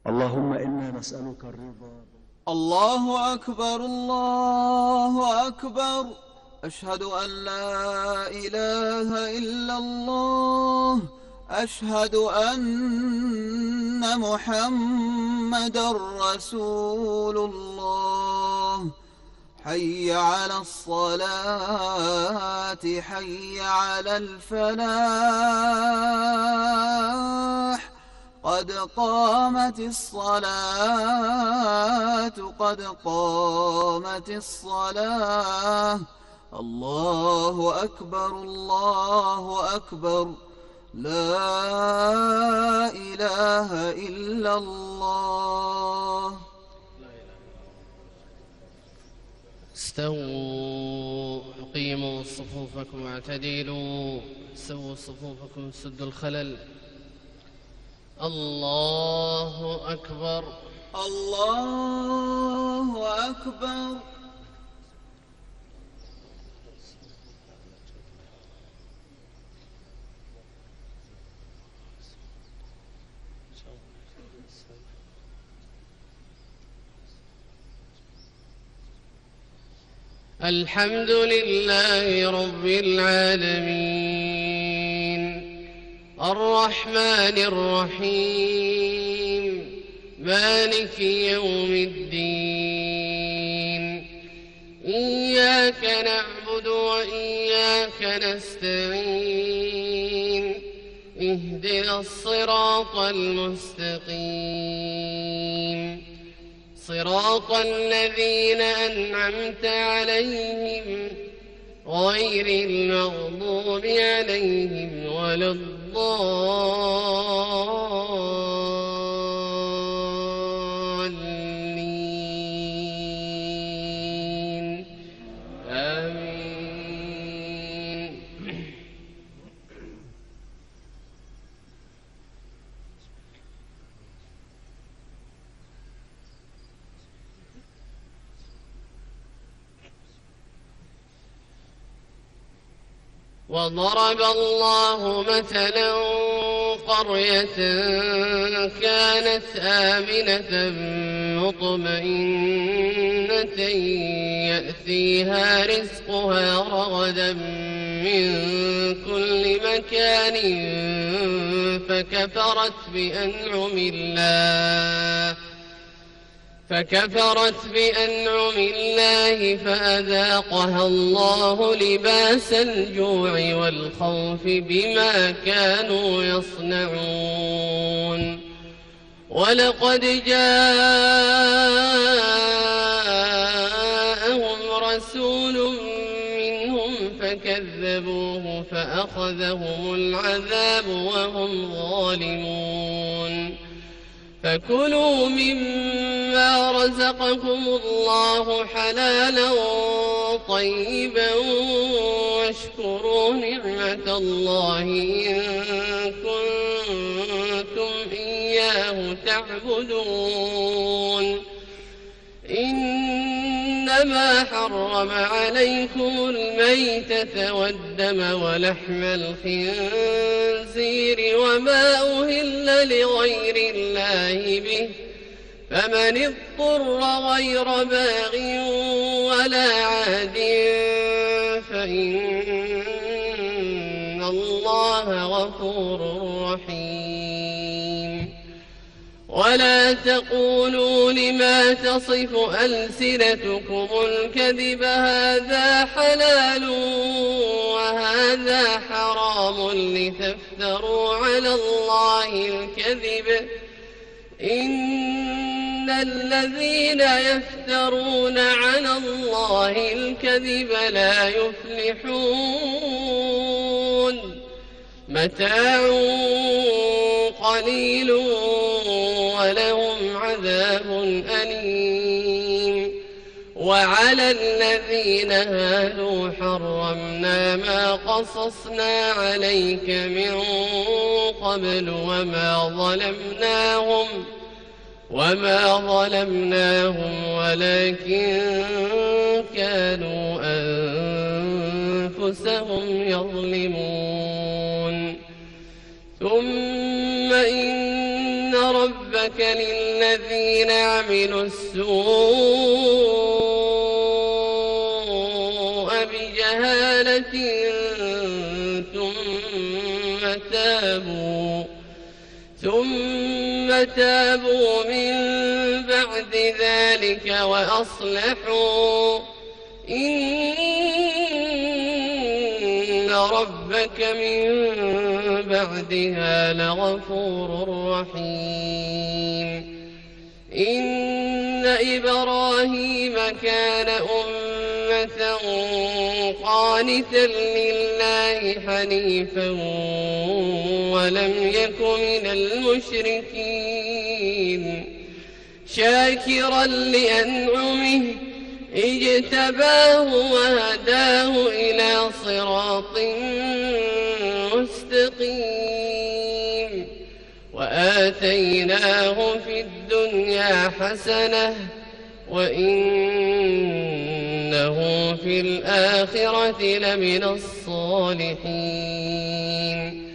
اللهم إنا نسألك الرضا. الله أكبر الله أكبر. أشهد أن لا إله إلا الله. أشهد أن محمدًا رسول الله. حي على الصلاة حي على الفلاح. قد قامت الصلاة قد قامت الصلاة. الله أكبر الله أكبر. لا إله إلا الله. استووا أقيموا صفوفكم واعتدلوا. سووا صفوفكم سدوا الخلل. الله أكبر الله أكبر. الحمد لله رب العالمين الرحمن الرحيم مالك يوم الدين. إياك نعبد وإياك نستعين. اهدنا الصراط المستقيم صراط الذين أنعمت عليهم غير المغضوب عليهم ولا الضالين. آمين. وضرب الله مثلا قرية كانت آمنة مطمئنة يأتيها رزقها رغدا من كل مكان فكفرت بأنعم الله فأذاقها الله لباس الجوع والخوف بما كانوا يصنعون. ولقد جاءهم رسول منهم فكذبوه فأخذهم العذاب وهم ظالمون. فكلوا مما رزقكم الله حلالا طيبا واشكروا نعمة الله إن كنتم إياه تعبدون. إنما حرم عليكم الميتة والدم ولحم الخنزير وما أهل لغير الله به فمن اضطر غير باغ ولا عاد فإن الله غفور رحيم. ولا تقولوا لما تصف ألسنتكم الكذب هذا حلال وهذا حرام لتفتروا على الله الكذب. إن الذين يفترون على الله الكذب لا يفلحون. متاع قليل ولهم عذاب أليم. وعلى الذين هادوا حرمنا ما قصصنا عليك من قبل وما ظلمناهم ولكن كانوا أنفسهم يظلمون. ثم إن ربك ربك للذين عملوا السوء بجهالة ثم تابوا من بعد ذلك وأصلحوا إن ربك من بعدها لغفور رحيم. إن إبراهيم كان أمة قانتا لله حنيفا ولم يك من المشركين شاكرا لأنعمه اجتباه وهداه إلى صراط مستقيم وآتيناه في الدنيا حسنة وإنه في الآخرة لمن الصالحين.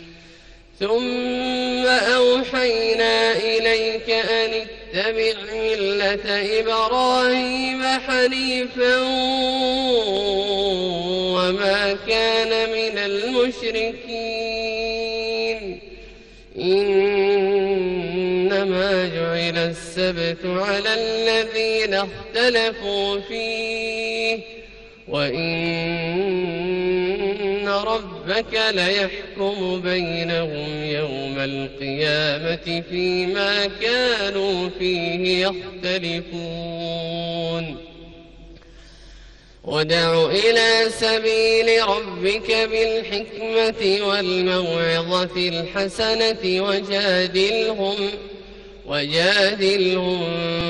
ثم أوحينا إليك أن اتبع ملة إبراهيم حنيفا وما كان من المشركين. إنما جعل السبت على الذين اختلفوا فيه وإن ربك ليحكم بينهم يوم القيامة فيما كانوا فيه يختلفون. وادع إلى سبيل ربك بالحكمة والموعظة الحسنة وجادلهم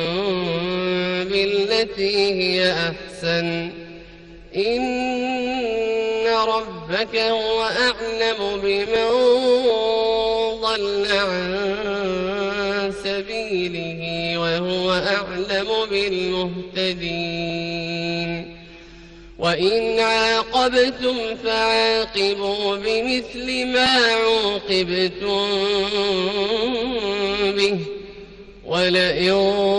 بالتي هي أحسن إن ربك هو أعلم بمن ضل عن سبيله وهو أعلم بالمهتدين. وإن عاقبتم فعاقبوا بمثل ما عوقبتم به ولئن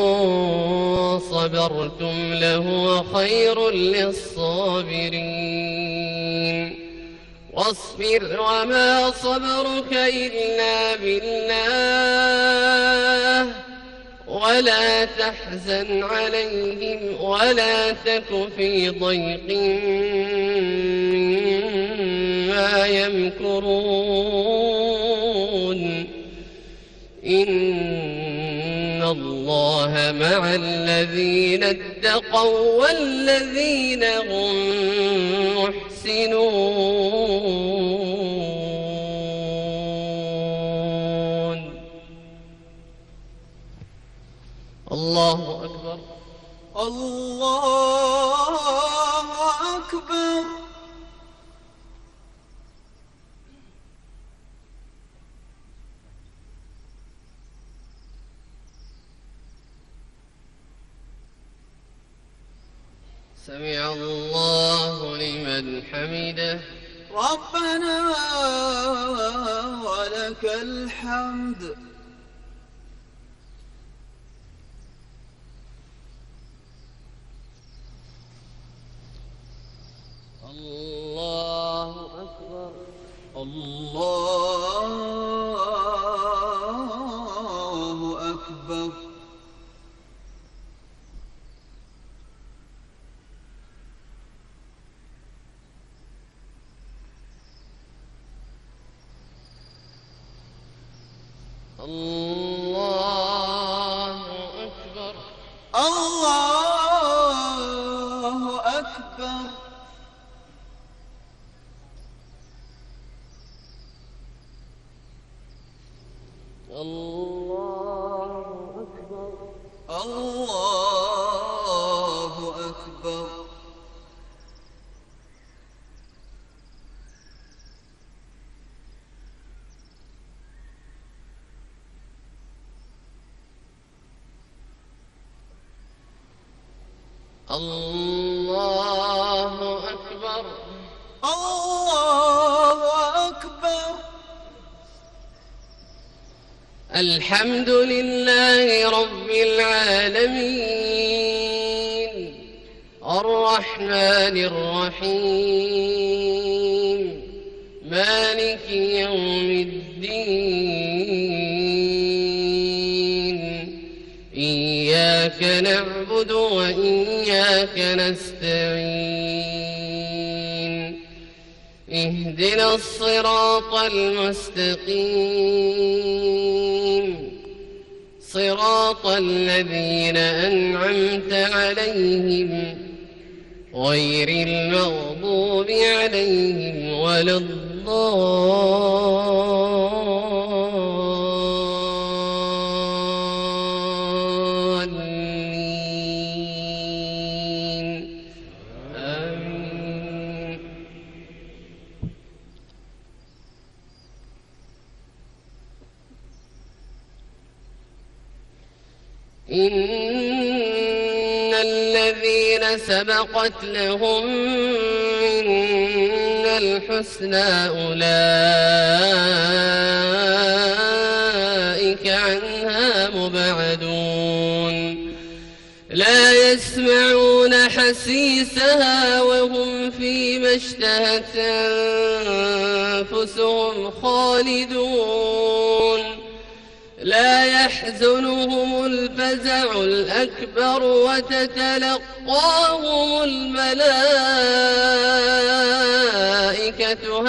صبرتم لهو خير للصابرين. واصبر وما صبرك إلا بالله ولا تحزن عليهم ولا تك في ضيق مما يمكرون. إن الله مع الذين اتقوا والذين هم محسنون. الله أكبر. الله أكبر. سمع الله لمن حمده. ربنا ولك الحمد. الله أكبر. الله أكبر. الله أكبر. الله أكبر. الله أكبر. الله أكبر. الله أكبر. الله أكبر. الحمد لله رب العالمين الرحمن الرحيم مالك يوم الدين إياك نعبد وإياك نستعين اهدنا الصراط المستقيم صراط الذين أنعمت عليهم غير المغضوب عليهم ولا الضالين آمين. إن الذين سبقت لهم منا الحسنى أولئك عنها مبعدون لا يسمعون حسيسها وهم فيما اشتهت أنفسهم خالدون لا يحزنهم الفزع الأكبر وتتلقاهم الملائكة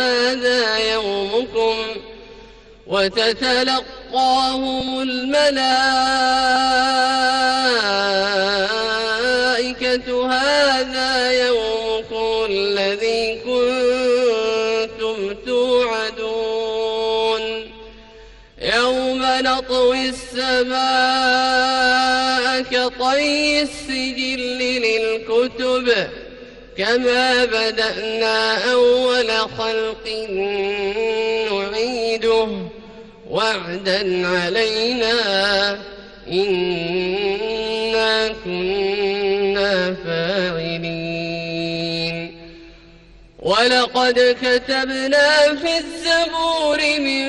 هذا يومكم الذي كنتم توعدون يوم نطوي السماء كطي السجل للكتب كما بدأنا أول خلق نعيده وعدا علينا إنا كنا فاعلين ولقد كتبنا في الزبور من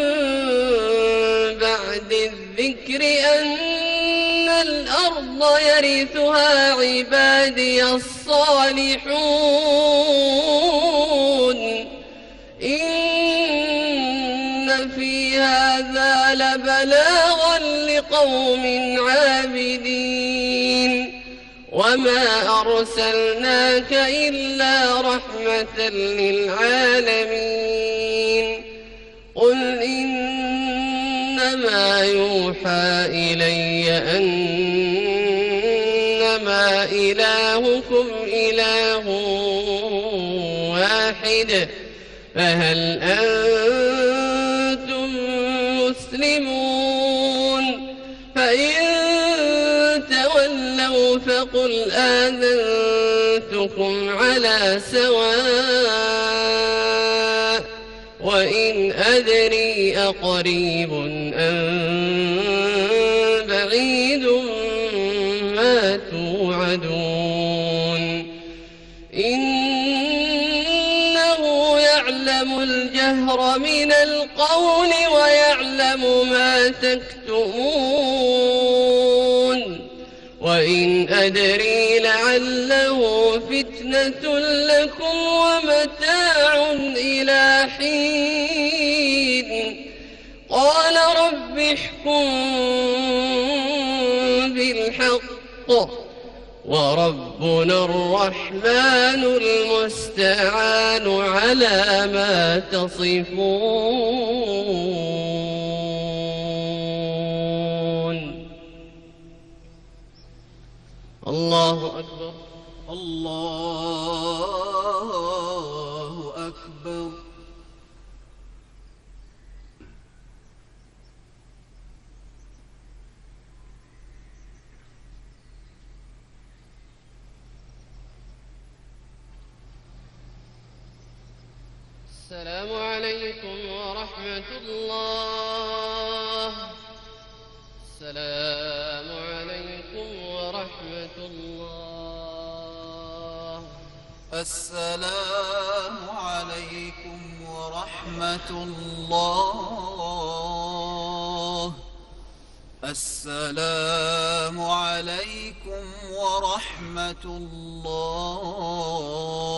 بعد الذكر أن الأرض يرثها عبادي الصالحون إن في هذا لبلاغا لقوم عابدين وما أرسلناك إلا رحمة للعالمين قل إنما يوحى إلي أنما إلهكم إله واحد فهل أنتم مسلمون فإن تولوا فقل آذنتكم على سواء وإن أدري أقريب أم بعيد ما توعدون إنه يعلم الجهر من القول ويعلم ما تكتمون وإن أدري لعله فتنة لكم ومتاع إلى حين قال رب احكم بالحق وربنا الرحمن المستعان على ما تصفون. الله أكبر. الله أكبر. السلام عليكم ورحمة الله. السلام عليكم ورحمة الله. السلام عليكم ورحمة الله. السلام عليكم ورحمة الله.